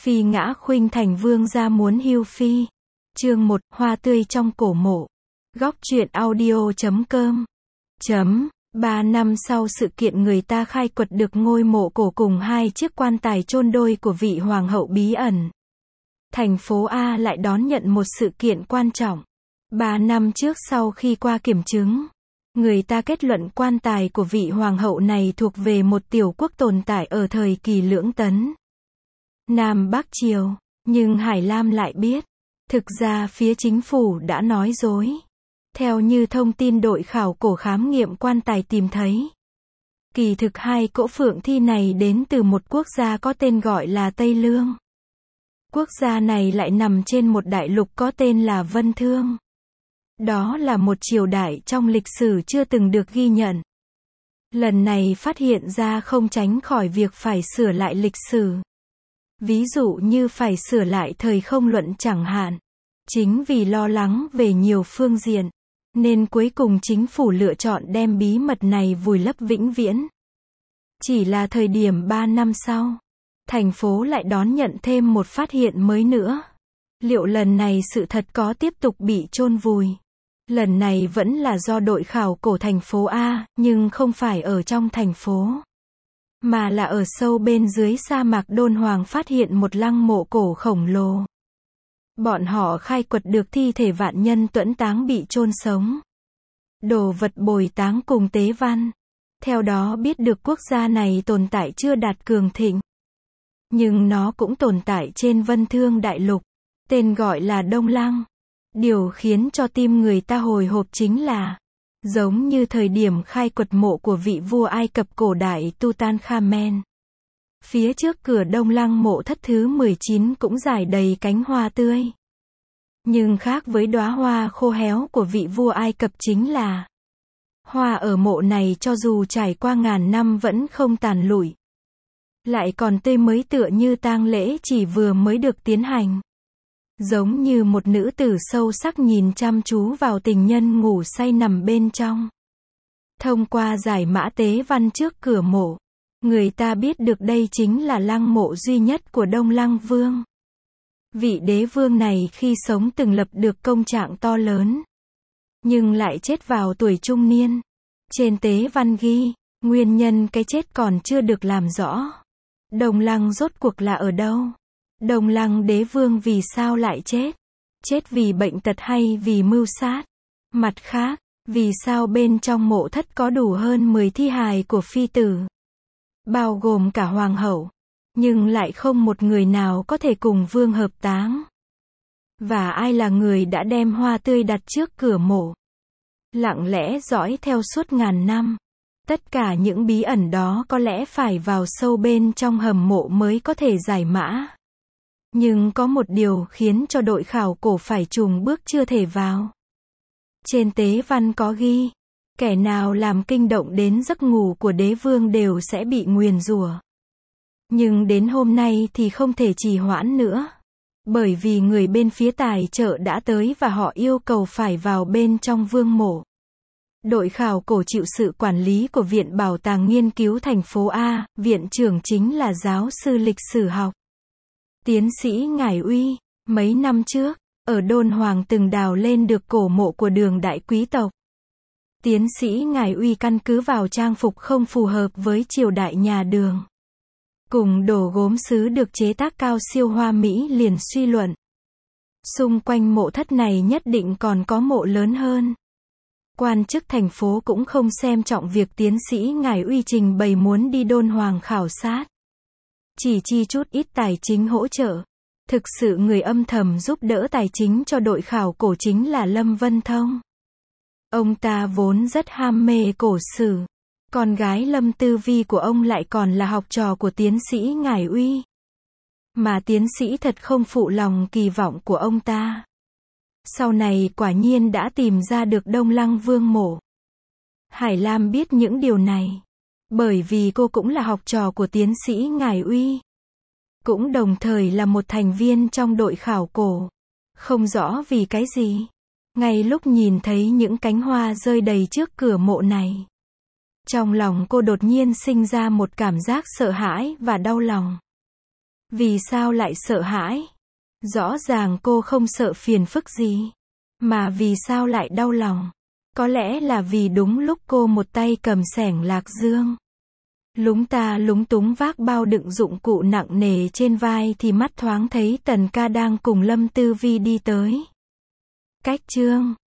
Phi ngã khuynh thành vương gia muốn hưu phi. Chương 1, hoa tươi trong cổ mộ. Góc truyện audio.com. 3 năm sau sự kiện người ta khai quật được ngôi mộ cổ cùng 2 chiếc quan tài chôn đôi của vị hoàng hậu bí ẩn. Thành phố A lại đón nhận một sự kiện quan trọng. 3 năm trước sau khi qua kiểm chứng, người ta kết luận quan tài của vị hoàng hậu này thuộc về một tiểu quốc tồn tại ở thời kỳ Lưỡng Tấn, Nam Bắc Triều. Nhưng Hải Lam lại biết, thực ra phía chính phủ đã nói dối. Theo như thông tin đội khảo cổ khám nghiệm quan tài tìm thấy, kỳ thực 2 cỗ phượng thi này đến từ một quốc gia có tên gọi là Tây Lương. Quốc gia này lại nằm trên một đại lục có tên là Vân Thương. Đó là một triều đại trong lịch sử chưa từng được ghi nhận. Lần này phát hiện ra không tránh khỏi việc phải sửa lại lịch sử. Ví dụ như phải sửa lại thời không luận chẳng hạn. Chính vì lo lắng về nhiều phương diện, nên cuối cùng chính phủ lựa chọn đem bí mật này vùi lấp vĩnh viễn. Chỉ là thời điểm 3 năm sau, thành phố lại đón nhận thêm một phát hiện mới nữa. Liệu lần này sự thật có tiếp tục bị chôn vùi? Lần này vẫn là do đội khảo cổ thành phố A, nhưng không phải ở trong thành phố, mà là ở sâu bên dưới sa mạc Đôn Hoàng phát hiện một lăng mộ cổ khổng lồ. Bọn họ khai quật được thi thể vạn nhân tuẫn táng bị chôn sống, đồ vật bồi táng cùng tế văn. Theo đó biết được quốc gia này tồn tại chưa đạt cường thịnh, nhưng nó cũng tồn tại trên Vân Thương đại lục, tên gọi là Đông Lăng. Điều khiến cho tim người ta hồi hộp chính là, giống như thời điểm khai quật mộ của vị vua Ai Cập cổ đại Tutankhamen, phía trước cửa Đông Lăng mộ thất thứ 19 cũng rải đầy cánh hoa tươi. Nhưng khác với đóa hoa khô héo của vị vua Ai Cập chính là, hoa ở mộ này cho dù trải qua ngàn năm vẫn không tàn lụi, lại còn tươi mới tựa như tang lễ chỉ vừa mới được tiến hành. Giống như một nữ tử sâu sắc nhìn chăm chú vào tình nhân ngủ say nằm bên trong. Thông qua giải mã tế văn trước cửa mộ, người ta biết được đây chính là lăng mộ duy nhất của Đông Lăng Vương. Vị đế vương này khi sống từng lập được công trạng to lớn, nhưng lại chết vào tuổi trung niên. Trên tế văn ghi, nguyên nhân cái chết còn chưa được làm rõ. Đông Lăng rốt cuộc là ở đâu? Đông Lăng đế vương vì sao lại chết? Chết vì bệnh tật hay vì mưu sát? Mặt khác, vì sao bên trong mộ thất có đủ hơn 10 thi hài của phi tử, bao gồm cả hoàng hậu, nhưng lại không một người nào có thể cùng vương hợp táng? Và ai là người đã đem hoa tươi đặt trước cửa mộ, lặng lẽ dõi theo suốt ngàn năm? Tất cả những bí ẩn đó có lẽ phải vào sâu bên trong hầm mộ mới có thể giải mã. Nhưng có một điều khiến cho đội khảo cổ phải chùn bước chưa thể vào. Trên tế văn có ghi, kẻ nào làm kinh động đến giấc ngủ của đế vương đều sẽ bị nguyền rủa. Nhưng đến hôm nay thì không thể trì hoãn nữa. Bởi vì người bên phía tài trợ đã tới và họ yêu cầu phải vào bên trong vương mộ. Đội khảo cổ chịu sự quản lý của Viện Bảo tàng Nghiên cứu thành phố A, viện trưởng chính là giáo sư lịch sử học, tiến sĩ Ngải Uy. Mấy năm trước, ở Đôn Hoàng từng đào lên được cổ mộ của Đường đại quý tộc. Tiến sĩ Ngải Uy căn cứ vào trang phục không phù hợp với triều đại nhà Đường, cùng đồ gốm sứ được chế tác cao siêu hoa mỹ liền suy luận, xung quanh mộ thất này nhất định còn có mộ lớn hơn. Quan chức thành phố cũng không xem trọng việc tiến sĩ Ngải Uy trình bày muốn đi Đôn Hoàng khảo sát, chỉ chi chút ít tài chính hỗ trợ. Thực sự người âm thầm giúp đỡ tài chính cho đội khảo cổ chính là Lâm Vân Thông. Ông ta vốn rất ham mê cổ sử. Con gái Lâm Tư Vi của ông lại còn là học trò của tiến sĩ Ngải Uy. Mà tiến sĩ thật không phụ lòng kỳ vọng của ông ta. Sau này quả nhiên đã tìm ra được Đông Lăng Vương mộ. Hải Lam biết những điều này, bởi vì cô cũng là học trò của tiến sĩ Ngải Uy, cũng đồng thời là một thành viên trong đội khảo cổ. Không rõ vì cái gì, ngay lúc nhìn thấy những cánh hoa rơi đầy trước cửa mộ này, trong lòng cô đột nhiên sinh ra một cảm giác sợ hãi và đau lòng. Vì sao lại sợ hãi? Rõ ràng cô không sợ phiền phức gì. Mà vì sao lại đau lòng? Có lẽ là vì đúng lúc cô một tay cầm xẻng lạc dương. Lúng ta lúng túng vác bao đựng dụng cụ nặng nề trên vai thì mắt thoáng thấy Tần ca đang cùng Lâm Tư Vi đi tới. Cách chương